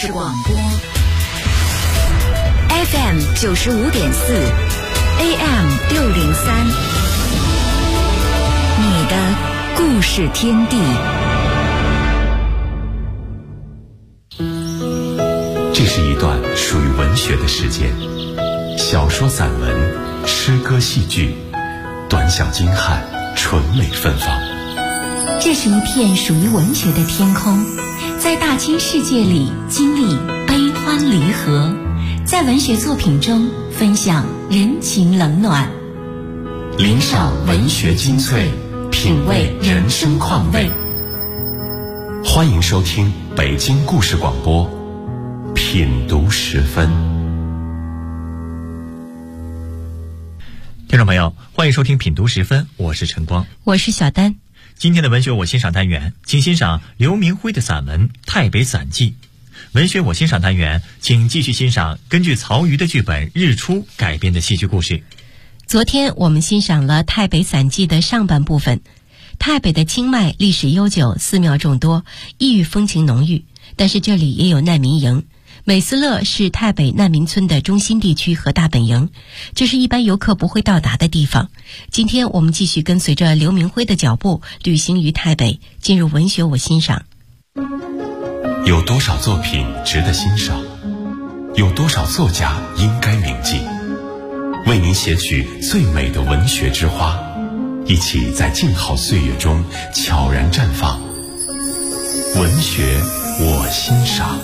事广播 FM 95.4 AM 603，你的故事天地。 这是一段属于文学的时间，小说、散文、诗歌、戏剧，短小精悍，纯美芬芳。 这是一片属于文学的天空，在大千世界里经历悲欢离合，在文学作品中分享人情冷暖， 领赏文学精粹，品味人生况味。欢迎收听北京故事广播品读时分。 听众朋友，欢迎收听品读时分，我是陈光， 我是小丹。 今天的文学我欣赏单元，请欣赏刘明辉的散文《太北散记》。文学我欣赏单元，请继续欣赏根据曹禺的剧本《日出》改编的戏剧故事。 昨天我们欣赏了《太北散记》的上半部分。太北的清迈历史悠久，寺庙众多，异域风情浓郁，但是这里也有难民营。美斯乐是太北难民村的中心地区和大本营，这是一般游客不会到达的地方。今天我们继续跟随着刘明辉的脚步，旅行于太北，进入文学我欣赏。 有多少作品值得欣赏？有多少作家应该铭记？为您写取最美的文学之花，一起在静好岁月中悄然绽放。文学我欣赏。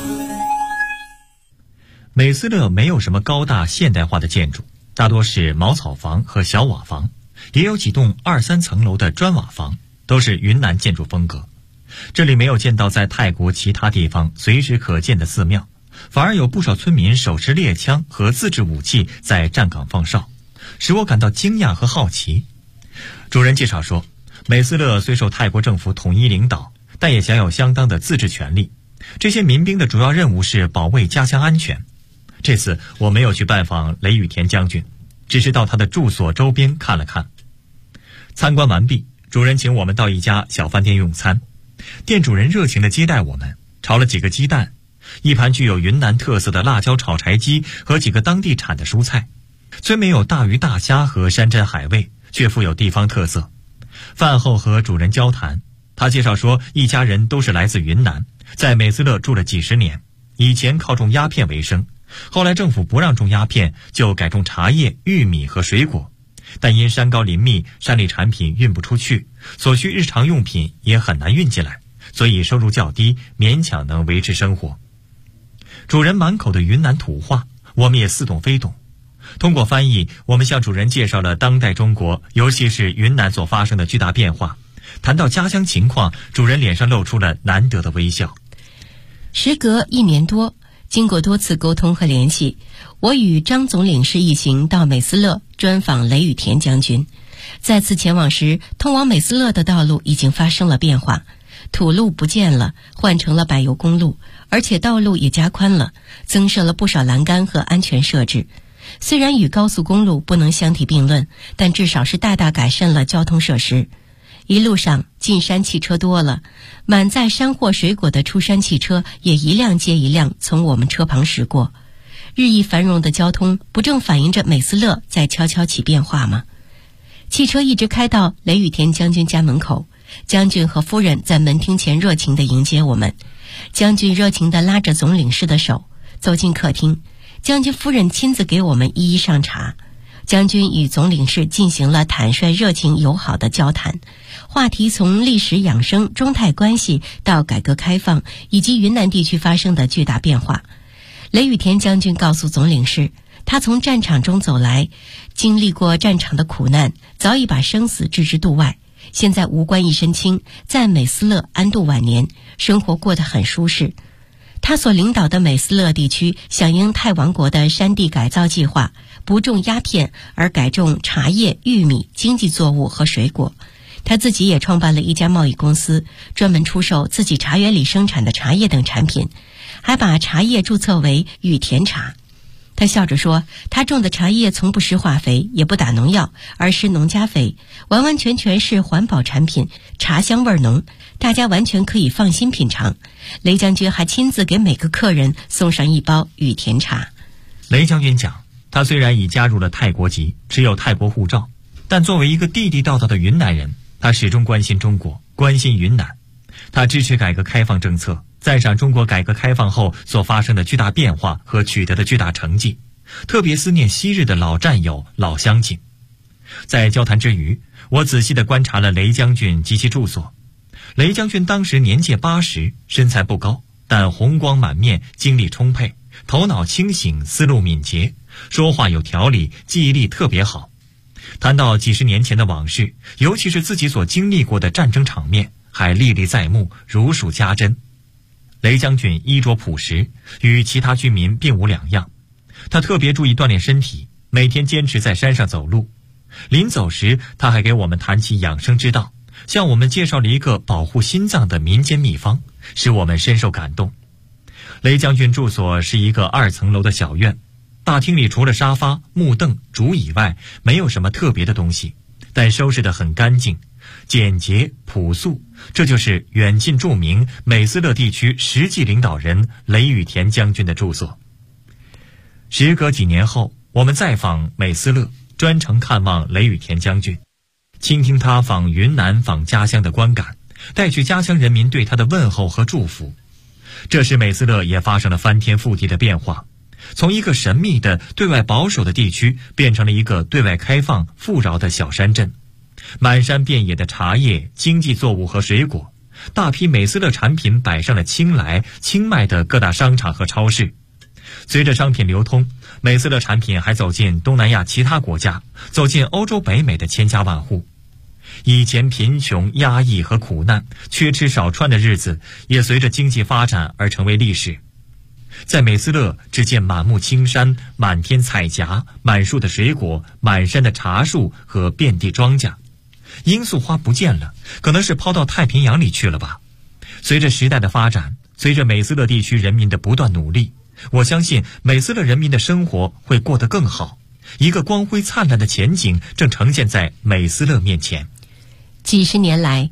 美斯乐没有什么高大现代化的建筑，大多是茅草房和小瓦房，也有几栋2、3层楼的砖瓦房，都是云南建筑风格。这里没有见到在泰国其他地方随时可见的寺庙，反而有不少村民手持猎枪和自制武器在站岗放哨，使我感到惊讶和好奇。主人介绍说，美斯乐虽受泰国政府统一领导，但也享有相当的自治权利。这些民兵的主要任务是保卫家乡安全。这次我没有去拜访雷雨田将军，只是到他的住所周边看了看。参观完毕，主人请我们到一家小饭店用餐。店主人热情地接待我们，炒了几个鸡蛋，一盘具有云南特色的辣椒炒柴鸡和几个当地产的蔬菜。虽没有大鱼大虾和山珍海味，却富有地方特色。饭后和主人交谈，他介绍说一家人都是来自云南，在美斯乐住了几十年，以前靠种鸦片为生，后来政府不让种鸦片，就改种茶叶、玉米和水果，但因山高林密，山里产品运不出去，所需日常用品也很难运进来，所以收入较低，勉强能维持生活。主人满口的云南土话，我们也似懂非懂。通过翻译，我们向主人介绍了当代中国，尤其是云南所发生的巨大变化。谈到家乡情况，主人脸上露出了难得的微笑。 时隔1年多，经过多次沟通和联系，我与张总领事一行到美斯乐专访雷雨田将军。再次前往时，通往美斯乐的道路已经发生了变化，土路不见了，换成了柏油公路，而且道路也加宽了，增设了不少栏杆和安全设置。虽然与高速公路不能相提并论，但至少是大大改善了交通设施。一路上进山汽车多了，满载山货水果的出山汽车也一辆接一辆从我们车旁驶过。日益繁荣的交通，不正反映着美斯乐在悄悄起变化吗？汽车一直开到雷雨田将军家门口，将军和夫人在门厅前热情地迎接我们。将军热情地拉着总领事的手走进客厅，将军夫人亲自给我们一一上茶。将军与总领事进行了坦率、热情、友好的交谈，话题从历史养生、中泰关系到改革开放以及云南地区发生的巨大变化。雷雨田将军告诉总领事，他从战场中走来，经历过战场的苦难，早已把生死置之度外，现在无官一身轻，在美斯乐安度晚年，生活过得很舒适。他所领导的美斯乐地区响应泰王国的山地改造计划，不种鸦片，而改种茶叶、玉米、经济作物和水果。他自己也创办了一家贸易公司，专门出售自己茶园里生产的茶叶等产品，还把茶叶注册为雨田茶。他笑着说，他种的茶叶从不施化肥，也不打农药，而施农家肥，完完全全是环保产品，茶香味浓。 大家完全可以放心品尝。雷将军还亲自给每个客人送上一包羽田茶。 雷将军讲，他虽然已加入了泰国籍，持有泰国护照，但作为一个地地道道的云南人，他始终关心中国，关心云南。他支持改革开放政策，赞赏中国改革开放后所发生的巨大变化和取得的巨大成绩，特别思念昔日的老战友、老乡亲。在交谈之余，我仔细地观察了雷将军及其住所。雷将军当时年届80，身材不高，但红光满面，精力充沛，头脑清醒，思路敏捷，说话有条理，记忆力特别好。谈到几十年前的往事，尤其是自己所经历过的战争场面，还历历在目，如数家珍。雷将军衣着朴实，与其他居民并无两样。他特别注意锻炼身体，每天坚持在山上走路。临走时，他还给我们谈起养生之道，向我们介绍了一个保护心脏的民间秘方，使我们深受感动。雷将军住所是一个2层楼的小院，大厅里除了沙发、木凳、竹以外，没有什么特别的东西，但收拾得很干净、简洁、朴素。这就是远近著名美斯乐地区实际领导人雷雨田将军的住所。时隔几年后，我们再访美斯乐，专程看望雷雨田将军，倾听他访云南访家乡的观感，带去家乡人民对他的问候和祝福。这时美斯乐也发生了翻天覆地的变化，从一个神秘的对外保守的地区变成了一个对外开放富饶的小山镇，满山遍野的茶叶、经济作物和水果，大批美斯乐产品摆上了清莱、清迈的各大商场和超市。随着商品流通，美斯乐产品还走进东南亚其他国家，走进欧洲、北美的千家万户。以前贫穷、压抑和苦难、缺吃少穿的日子，也随着经济发展而成为历史。在美斯乐，只见满目青山、满天彩霞、满树的水果、满山的茶树和遍地庄稼。罂粟花不见了，可能是抛到太平洋里去了吧。随着时代的发展，随着美斯乐地区人民的不断努力，我相信美斯乐人民的生活会过得更好。一个光辉灿烂的前景正呈现在美斯乐面前。 几十年来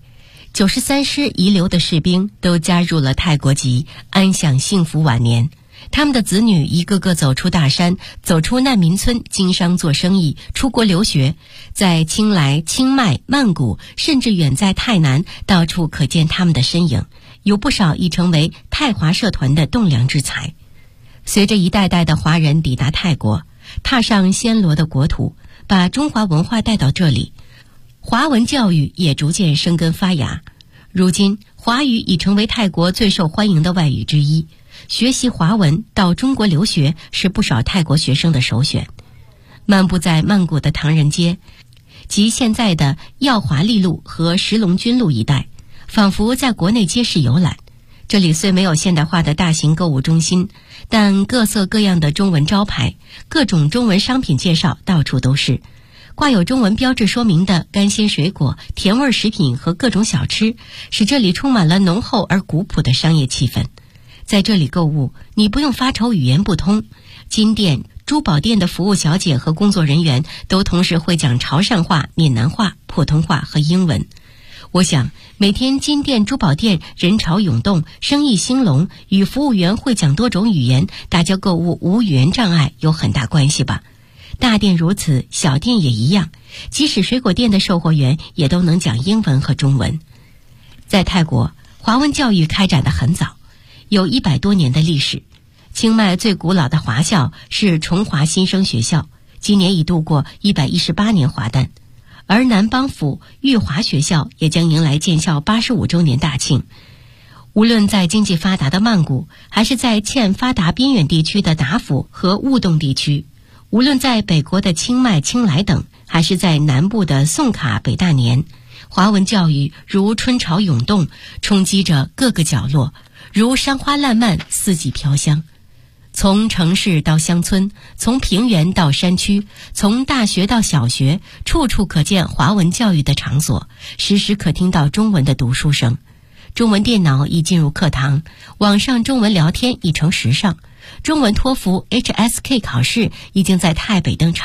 ，93师遗留的士兵都加入了泰国籍，安享幸福晚年。他们的子女一个个走出大山，走出难民村，经商做生意，出国留学，在清莱、清迈、曼谷，甚至远在泰南，到处可见他们的身影。有不少已成为泰华社团的栋梁之才。随着一代代的华人抵达泰国，踏上暹罗的国土，把中华文化带到这里，华文教育也逐渐生根发芽。如今，华语已成为泰国最受欢迎的外语之一。学习华文到中国留学是不少泰国学生的首选。漫步在曼谷的唐人街，及现在的耀华丽路和石龙军路一带，仿佛在国内街市游览。这里虽没有现代化的大型购物中心，但各色各样的中文招牌，各种中文商品介绍到处都是。挂有中文标志说明的干鲜水果、甜味食品和各种小吃，使这里充满了浓厚而古朴的商业气氛。在这里购物，你不用发愁语言不通。金店、珠宝店的服务小姐和工作人员都同时会讲潮汕话、闽南话、普通话和英文。我想，每天金店、珠宝店人潮涌动，生意兴隆，与服务员会讲多种语言，大家购物无语言障碍有很大关系吧。大店如此，小店也一样，即使水果店的售货员也都能讲英文和中文。在泰国，华文教育开展得很早，有100多年的历史。清迈最古老的华校是崇华新生学校，今年已度过118年华诞。而南邦府裕华学校也将迎来建校85周年大庆。无论在经济发达的曼谷，还是在欠发达边远地区的达府和雾洞地区，无论在北国的清迈、清莱等，还是在南部的宋卡、北大年，华文教育如春潮涌动，冲击着各个角落，如山花烂漫，四季飘香。从城市到乡村，从平原到山区，从大学到小学，处处可见华文教育的场所，时时可听到中文的读书声。中文电脑已进入课堂，网上中文聊天已成时尚。中文托福 HSK 考试已经在泰北登场。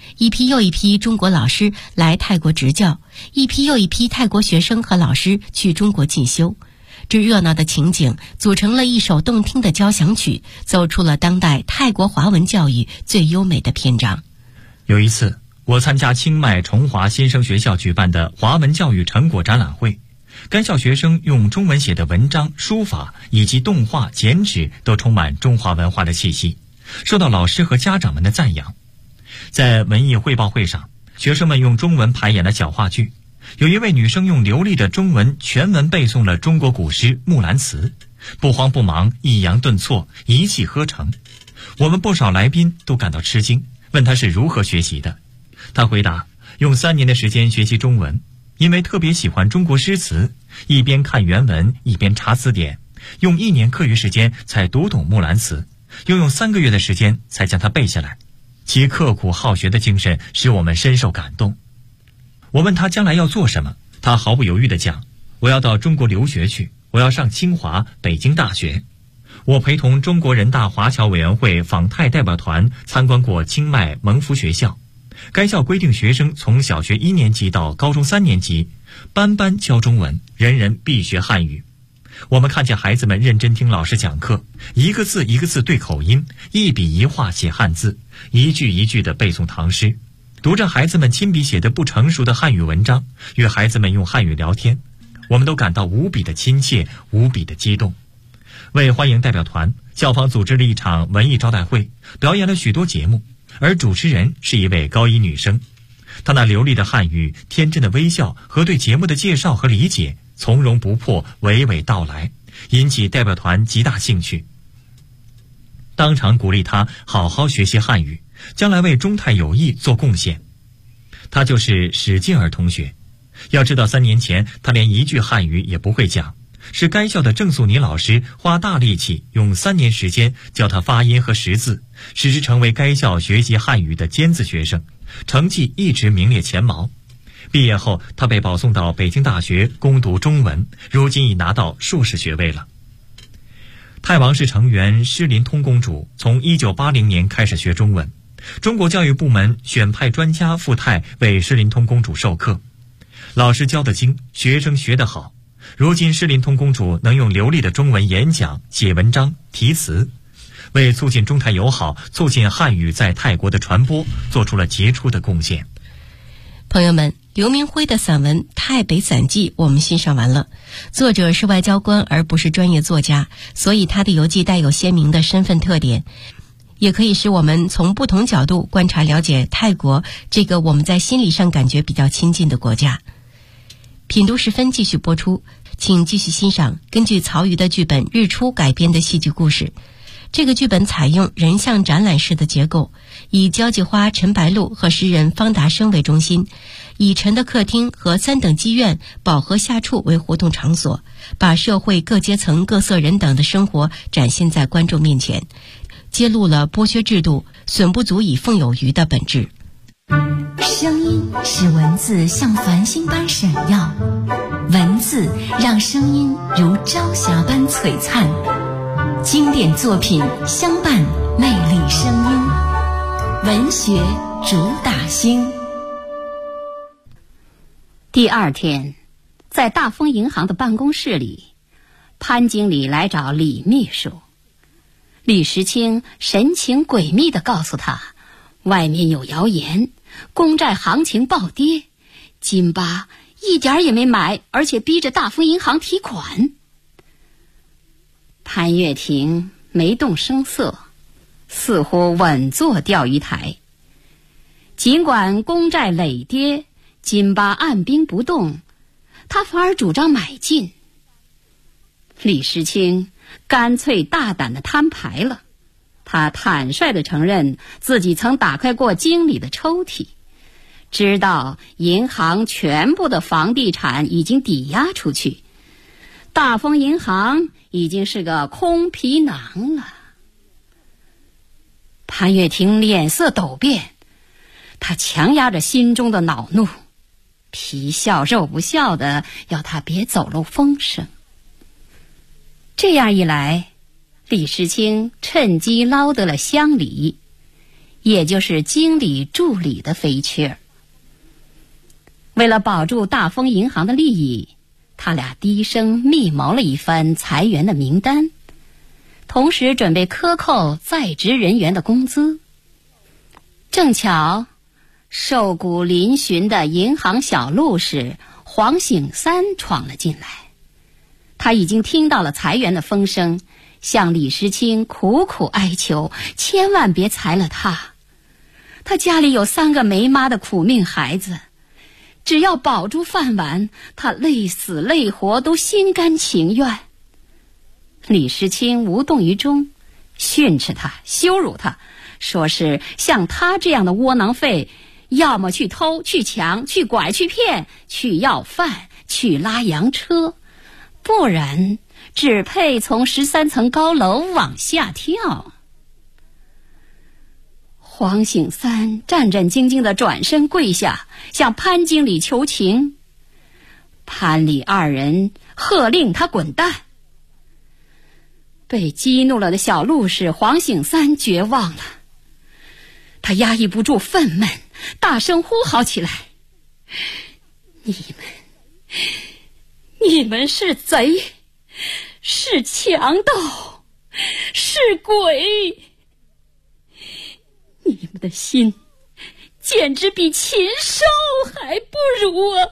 一批又一批中国老师来泰国执教，一批又一批泰国学生和老师去中国进修。这热闹的情景组成了一首动听的交响曲，走出了当代泰国华文教育最优美的篇章。 有一次，我参加清迈崇华新生学校举办的华文教育成果展览会，该校学生用中文写的文章、书法以及动画、剪纸都充满中华文化的气息，受到老师和家长们的赞扬。在文艺汇报会上，学生们用中文排演了小话剧，有一位女生用流利的中文全文背诵了中国古诗《木兰辞》，不慌不忙，抑扬顿挫，一气呵成。我们不少来宾都感到吃惊，问她是如何学习的。她回答，用3年的时间学习中文，因为特别喜欢中国诗词，一边看原文一边查词典，用1年课余时间才读懂《木兰辞》，又用3个月的时间才将它背下来。其刻苦好学的精神使我们深受感动。我问他将来要做什么，他毫不犹豫地讲，我要到中国留学去，我要上清华、北京大学。我陪同中国人大华侨委员会访泰代表团参观过清迈蒙福学校，该校规定学生从小学1年级到高中3年级，班班教中文，人人必学汉语。我们看见孩子们认真听老师讲课，一个字一个字对口音，一笔一画写汉字，一句一句地背诵唐诗，读着孩子们亲笔写的不成熟的汉语文章，与孩子们用汉语聊天，我们都感到无比的亲切，无比的激动。为欢迎代表团，校方组织了一场文艺招待会，表演了许多节目，而主持人是一位高一女生。她那流利的汉语、天真的微笑和对节目的介绍和理解，从容不迫，娓娓道来，引起代表团极大兴趣。当场鼓励她好好学习汉语，将来为中泰友谊做贡献。她就是史静儿同学。要知道3年前她连一句汉语也不会讲，是该校的郑素妮老师花大力气用3年时间教她发音和识字，使之成为该校学习汉语的尖子学生，成绩一直名列前茅。毕业后，他被保送到北京大学攻读中文，如今已拿到硕士学位了。泰王室成员施林通公主从1980年开始学中文，中国教育部门选派专家赴泰为施林通公主授课，老师教得精，学生学得好。如今施林通公主能用流利的中文演讲、写文章、题词，为促进中泰友好、促进汉语在泰国的传播做出了杰出的贡献。 朋友们，刘明辉的散文《泰北散记》我们欣赏完了。作者是外交官而不是专业作家，所以他的游记带有鲜明的身份特点，也可以使我们从不同角度观察了解泰国这个我们在心理上感觉比较亲近的国家。品读时分继续播出，请继续欣赏根据曹禺的剧本《日出》改编的戏剧故事。这个剧本采用人像展览式的结构，以交际花陈白露和诗人方达生为中心，以陈的客厅和3等妓院、宝和下处为活动场所，把社会各阶层各色人等的生活展现在观众面前，揭露了剥削制度损不足以奉有余的本质。 声音使文字像繁星般闪耀，文字让声音如朝霞般璀璨。经典作品相伴魅力声音，文学主打星。 第2天，在大丰银行的办公室里，潘经理来找李秘书。李时清神情诡秘地告诉他，外面有谣言，公债行情暴跌，金巴一点也没买，而且逼着大丰银行提款。潘月亭没动声色，似乎稳坐钓鱼台。尽管公债累跌，金巴按兵不动，他反而主张买进。李时清干脆大胆地摊牌了，他坦率地承认自己曾打开过经理的抽屉，知道银行全部的房地产已经抵押出去，大丰银行已经是个空皮囊了。潘月亭脸色陡变，他强压着心中的恼怒，皮笑肉不笑的要他别走漏风声。这样一来，李时清趁机捞得了乡里， 也就是经理助理的飞缺。为了保住大丰银行的利益，他俩低声密谋了一番裁员的名单，同时准备克扣在职人员的工资。正巧瘦骨嶙峋的银行小路士黄醒三闯了进来，他已经听到了裁员的风声，向李时清苦苦哀求，千万别裁了他。他家里有3个没妈的苦命孩子，只要保住饭碗，他累死累活都心甘情愿。李时清无动于衷，训斥他，羞辱他，说是像他这样的窝囊废，要么去偷去抢去拐去骗去要饭去拉洋车，不然只配从13层高楼往下跳。黄醒三战战兢兢地转身跪下，向潘经理求情。潘李2人喝令他滚蛋。被激怒了的小路士黄醒三绝望了，他压抑不住愤懑，大声呼号起来：你们是贼，是强盗，是鬼，你们的心简直比禽兽还不如啊！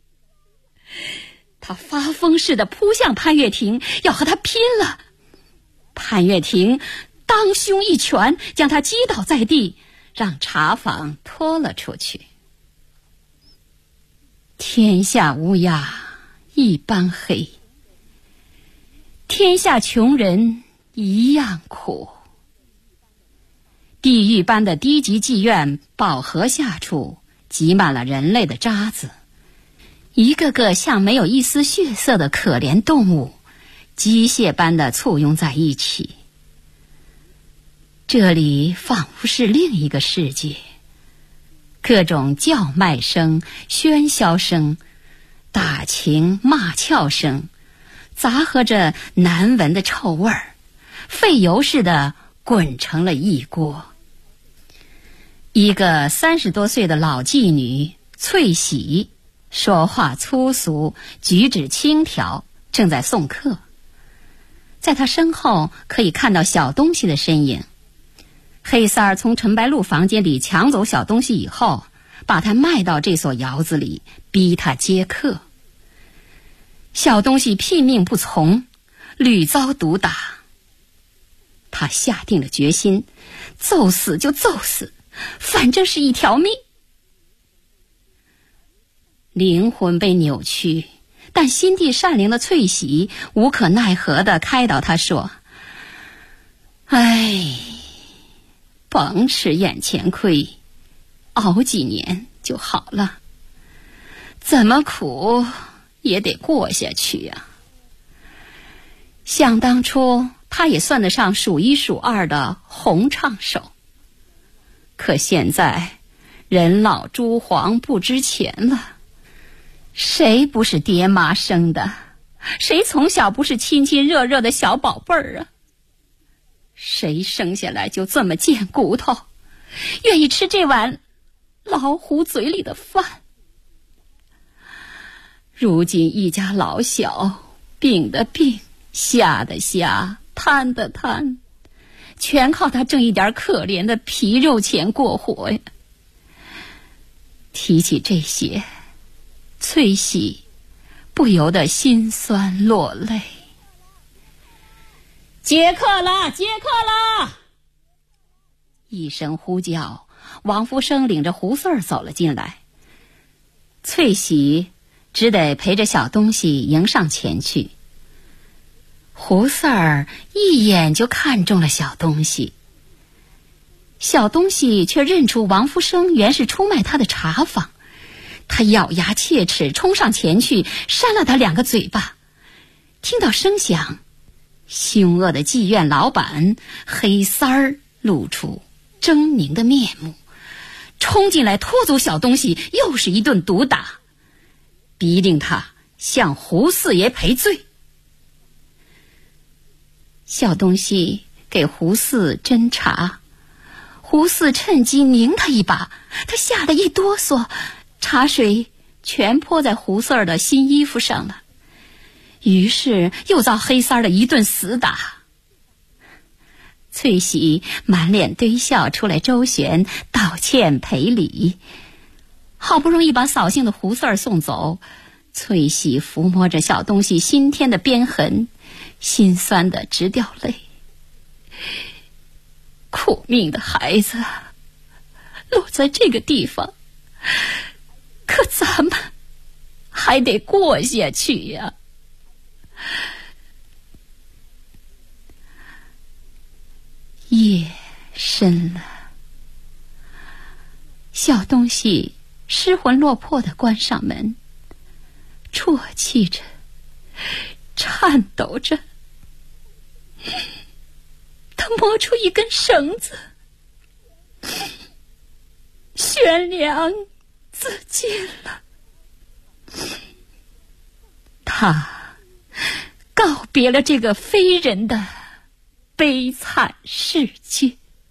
他发疯似的扑向潘月亭，要和他拼了。潘月亭当胸一拳将他击倒在地，让茶坊拖了出去。天下乌鸦一般黑，天下穷人一样苦。地狱般的低级妓院饱和下处挤满了人类的渣子，一个个像没有一丝血色的可怜动物，机械般的簇拥在一起。这里仿佛是另一个世界，各种叫卖声、喧嚣声、打情骂俏声，杂合着难闻的臭味儿，沸油似的滚成了一锅。一个30多岁的老妓女翠喜，说话粗俗，举止轻佻，正在送客。在她身后可以看到小东西的身影。黑三儿从陈白露房间里抢走小东西以后，把他卖到这所窑子里，逼他接客。小东西拼命不从，屡遭毒打。他下定了决心，揍死就揍死，反正是一条命。灵魂被扭曲，但心地善良的翠喜无可奈何地开导他说：哎，甭吃眼前亏，熬几年就好了，怎么苦也得过下去呀。想当初他也算得上数1数2的红唱手，可现在人老珠黄不值钱了。谁不是爹妈生的？谁从小不是亲亲热热的小宝贝儿啊？谁生下来就这么贱骨头，愿意吃这碗老虎嘴里的饭？如今一家老小，病的病，瞎的瞎，贪的贪，全靠他挣一点可怜的皮肉钱过活呀。提起这些，翠喜不由得心酸落泪。接客了，接客了！一声呼叫，王福生领着胡四儿走了进来。翠喜只得陪着小东西迎上前去。胡四儿一眼就看中了小东西，小东西却认出王福生原是出卖他的茶坊，他咬牙切齿冲上前去，扇了他2个嘴巴。听到声响，凶恶的妓院老板黑三儿露出狰狞的面目，冲进来拖走小东西，又是一顿毒打，逼令他向胡四爷赔罪。小东西给胡四斟茶， 胡四趁机拧他一把，他吓得一哆嗦，茶水全泼在胡四儿的新衣服上了。于是又遭黑三儿的一顿死打。翠喜满脸堆笑出来周旋道歉赔礼，好不容易把扫兴的胡四儿送走，翠喜抚摸着小东西新添的鞭痕，心酸的直掉泪。苦命的孩子，落在这个地方，可咱们还得过下去呀。夜深了，小东西失魂落魄地关上门，啜泣着，颤抖着，他摸出一根绳子，悬梁自尽了。他告别了这个非人的悲惨世界。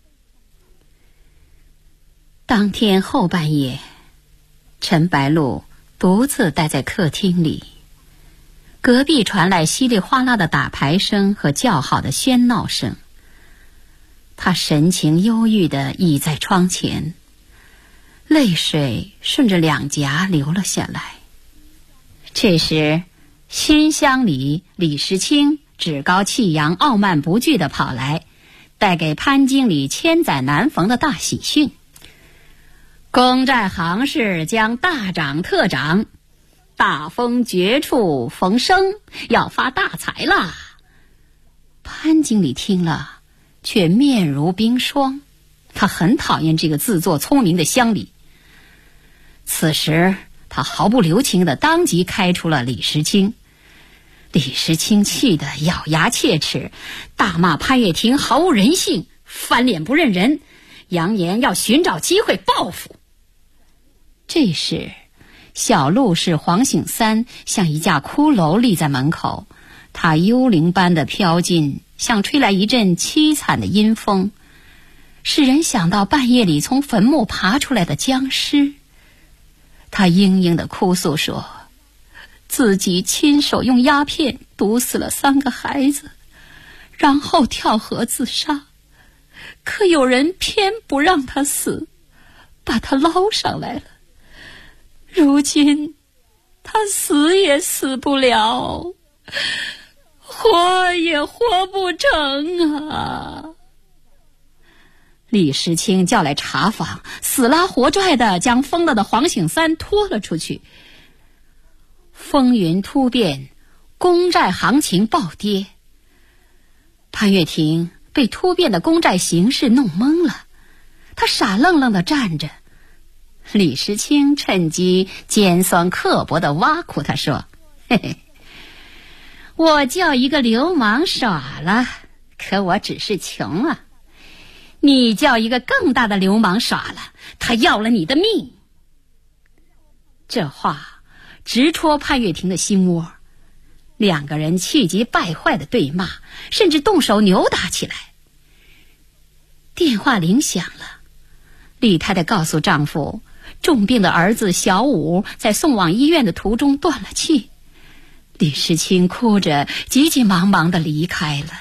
当天后半夜，陈白露独自待在客厅里，隔壁传来稀里哗啦的打牌声和叫好的喧闹声。他神情忧郁地倚在窗前，泪水顺着两颊流了下来。这时新乡里李时清趾高气扬、傲慢不惧地跑来，带给潘经理千载难逢的大喜讯：公债行市将大涨特涨，大风绝处逢生，要发大财啦！潘经理听了却面如冰霜，他很讨厌这个自作聪明的乡里。此时他毫不留情地当即开除了李时清。李时清气得咬牙切齿，大骂潘月亭毫无人性，翻脸不认人，扬言要寻找机会报复。这时小路士黄醒三像一架骷髅立在门口，他幽灵般的飘进，像吹来一阵凄惨的阴风，使人想到半夜里从坟墓爬出来的僵尸。他嘤嘤地哭诉说，自己亲手用鸦片毒死了3个孩子，然后跳河自杀，可有人偏不让他死，把他捞上来了。如今他死也死不了，活也活不成啊！李时清叫来查访，死拉活拽的将疯了的黄醒三拖了出去。风云突变，公债行情暴跌。潘月亭被突变的公债形势弄懵了，他傻愣愣地站着。李时清趁机尖酸刻薄地挖苦他说：“嘿嘿，我叫一个流氓耍了，可我只是穷啊。你叫一个更大的流氓耍了，他要了你的命。”这话直戳潘月亭的心窝，两个人气急败坏的对骂，甚至动手扭打起来。电话铃响了，李太太告诉丈夫，重病的儿子小武在送往医院的途中断了气。李时清哭着急急忙忙地离开了。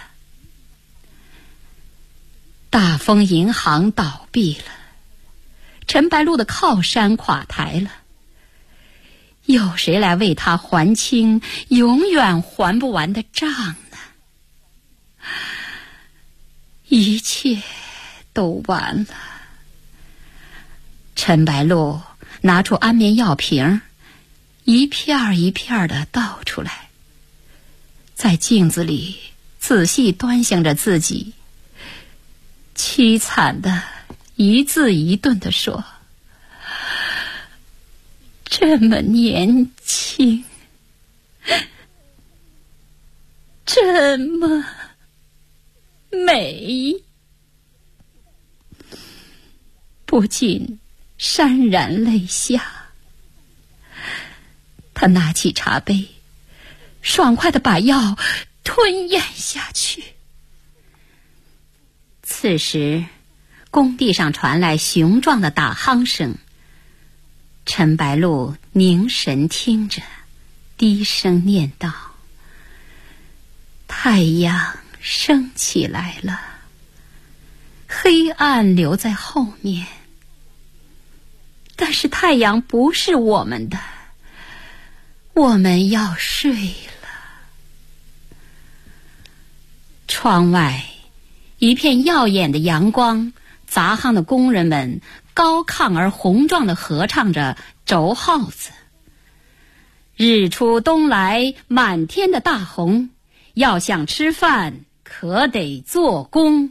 大丰银行倒闭了，陈白露的靠山垮台了，有谁来为他还清永远还不完的账呢？一切都完了。陈白露拿出安眠药瓶，一片一片地倒出来，在镜子里仔细端详着自己，凄惨的一字一顿地说：“这么年轻，这么美。”不禁潸然泪下。他拿起茶杯，爽快地把药吞咽下去。此时工地上传来雄壮的打夯声。陈白露凝神听着，低声念道：太阳升起来了，黑暗留在后面，但是太阳不是我们的，我们要睡了。窗外一片耀眼的阳光，杂夯的工人们高亢而宏壮地合唱着轴号子。日出东来，满天的大红，要想吃饭可得做工。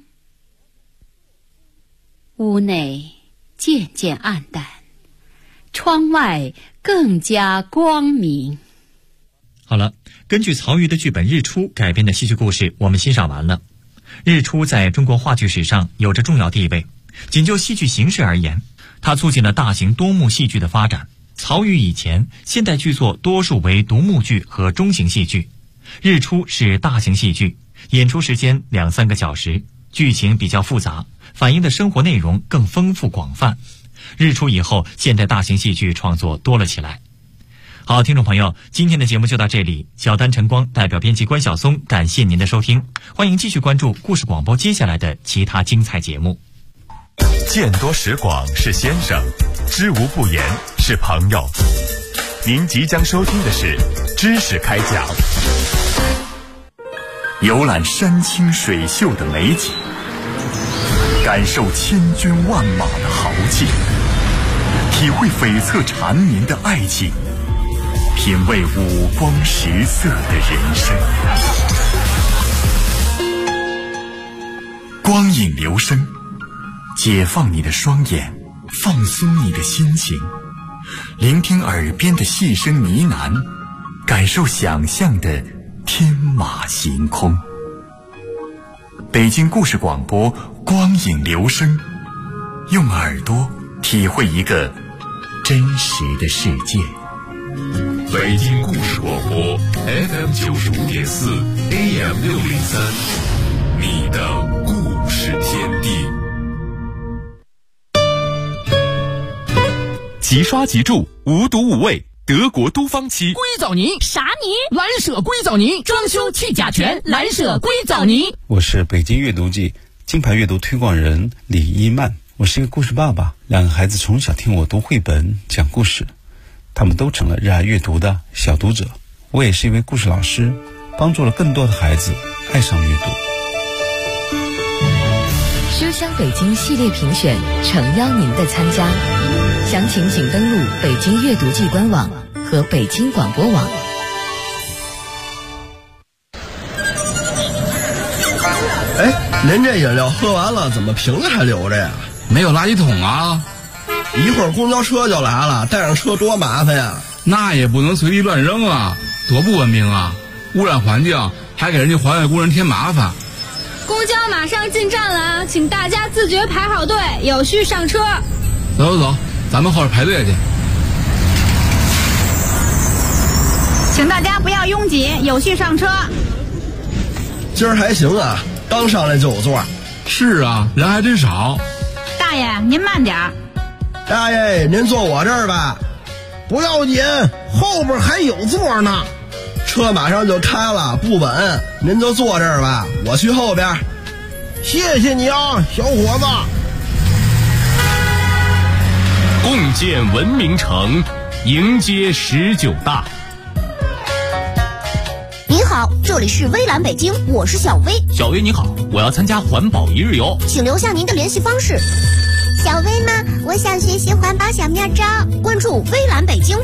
屋内渐渐暗淡，窗外更加光明。 好了，根据曹禺的剧本《日出》改编的戏剧故事我们欣赏完了。日出在中国话剧史上有着重要地位，仅就戏剧形式而言，它促进了大型多幕戏剧的发展。曹禺以前，现代剧作多数为独幕剧和中型戏剧，日出是大型戏剧，演出时间2-3个小时，剧情比较复杂，反映的生活内容更丰富广泛。日出以后，现代大型戏剧创作多了起来。好，听众朋友，今天的节目就到这里。小丹晨光代表编辑关晓松，感谢您的收听，欢迎继续关注故事广播接下来的其他精彩节目。 见多识广是先生，知无不言是朋友。您即将收听的是知识开讲，游览山清水秀的美景，感受千军万马的豪气，体会悱恻缠绵的爱情，品味五光十色的人生。光影流声，解放你的双眼，放松你的心情，聆听耳边的细声呢喃，感受想象的天马行空。北京故事广播，光影流声，用耳朵体会一个真实的世界。北京故事广播 FM 95.4 AM 603，你的故事天地。即刷即住，无毒无味，德国都芳漆。 硅藻泥？ 啥泥？ 蓝舍硅藻泥，装修去甲醛，蓝舍硅藻泥。 我是北京阅读季金牌阅读推广人李一曼，我是一个故事爸爸，2个孩子从小听我读绘本讲故事，他们都成了热爱阅读的小读者。我也是一位故事老师，帮助了更多的孩子爱上阅读。 书香北京系列评选诚邀您的参加，详情请登录北京阅读季官网和北京广播网。 您这饮料喝完了怎么瓶子还留着呀？ 没有垃圾桶啊。 一会儿公交车就来了，带上车多麻烦呀。 那也不能随地乱扔啊，多不文明啊，污染环境，还给人家环卫工人添麻烦。 公交马上进站了，请大家自觉排好队，有序上车。 走，咱们后边排队去。 请大家不要拥挤，有序上车。 今儿还行啊，刚上来就有座。 是啊，人还真少。 大爷，您慢点。 大爷，您坐我这儿吧。不要紧，后边还有座呢。车马上就开了，不稳，您就坐这儿吧，我去后边。谢谢你啊，小伙子。 共建文明城，迎接19大。 您好，这里是微蓝北京，我是小薇。 小薇你好，我要参加环保1日游， 请留下您的联系方式。小薇吗？我想学习环保小妙招，关注微蓝北京。